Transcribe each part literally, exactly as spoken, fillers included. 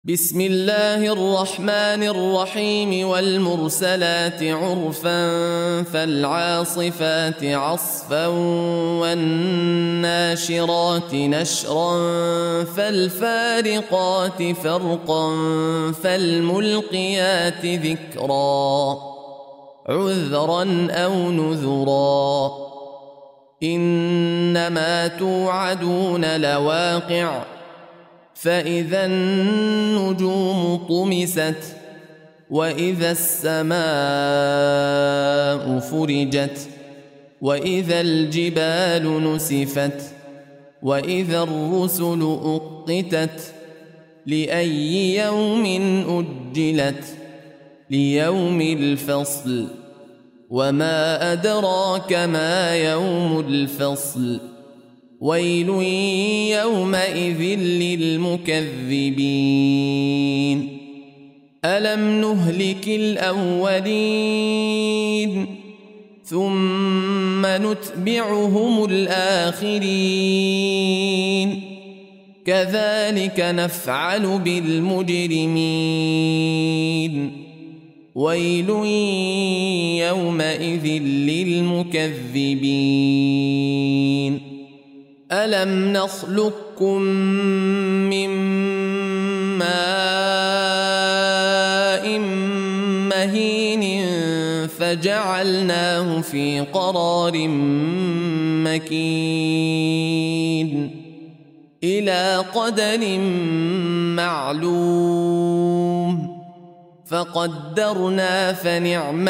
بسم الله الرحمن الرحيم والمرسلات عرفا فالعاصفات عصفا والناشرات نشرا فالفارقات فرقا فالملقيات ذكرا عذرا أو نذرا إنما توعدون لواقع فإذا النجوم طمست وإذا السماء فرجت وإذا الجبال نسفت وإذا الرسل أقتت لأي يوم أجلت ليوم الفصل وما أدراك ما يوم الفصل ويل يومئذ للمكذبين ألم نهلك الأولين ثم نتبعهم الآخرين كذلك نفعل بالمجرمين ويل يومئذ للمكذبين ألم نخلقكم من ماء مهين فجعلناه في قرار مكين إلى قدر معلوم فقدرنا فنعم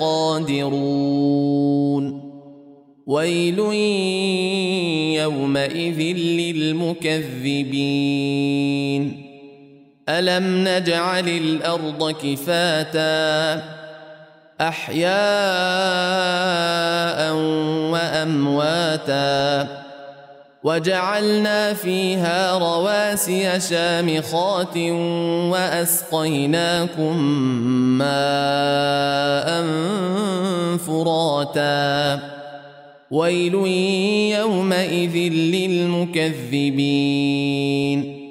القادرون ويل يومئذ للمكذبين ألم نجعل الأرض كفاتا أحياء وأمواتا وجعلنا فيها رواسي شامخات وأسقيناكم ماء فراتا ويل يومئذ للمكذبين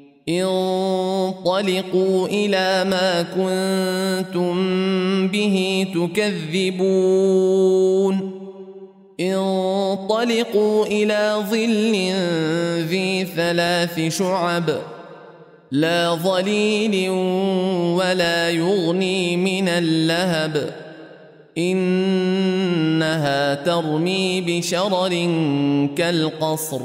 انطلقوا إلى ما كنتم به تكذبون انطلقوا إلى ظل ذي ثلاث شعب لا ظليل ولا يغني من اللهب إنها ترمي بشرر كالقصر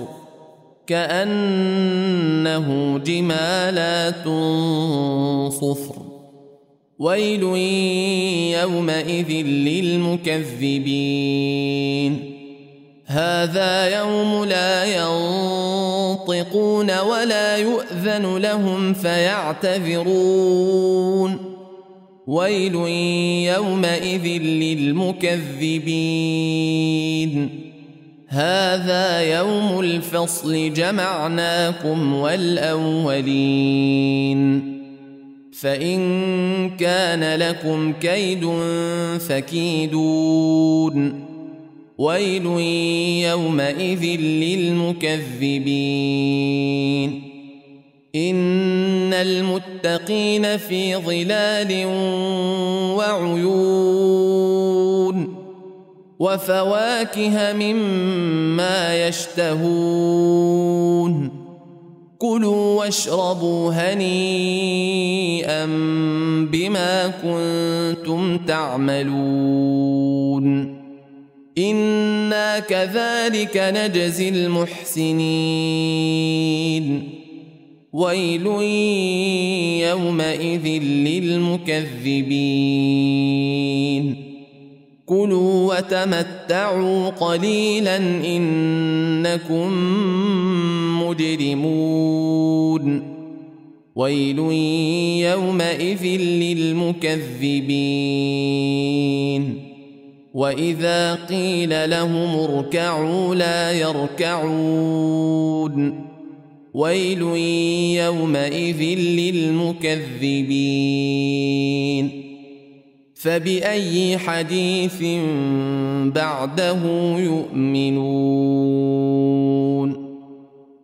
كأنه جمالات صفر ويل يومئذ للمكذبين هذا يوم لا ينطقون ولا يؤذن لهم فيعتذرون ويل يومئذ للمكذبين هذا يوم الفصل جمعناكم والأولين فإن كان لكم كيد فكيدون ويل يومئذ للمكذبين إن المتقين في ظلال وعيون وفواكه مما يشتهون كلوا واشربوا هنيئا بما كنتم تعملون إنا كذلك نجزي المحسنين ويل يومئذ للمكذبين كلوا وتمتعوا قليلا إنكم مجرمون ويل يومئذ للمكذبين وإذا قيل لهم اركعوا لا يركعون ويل يومئذ للمكذبين فبأي حديث بعده يؤمنون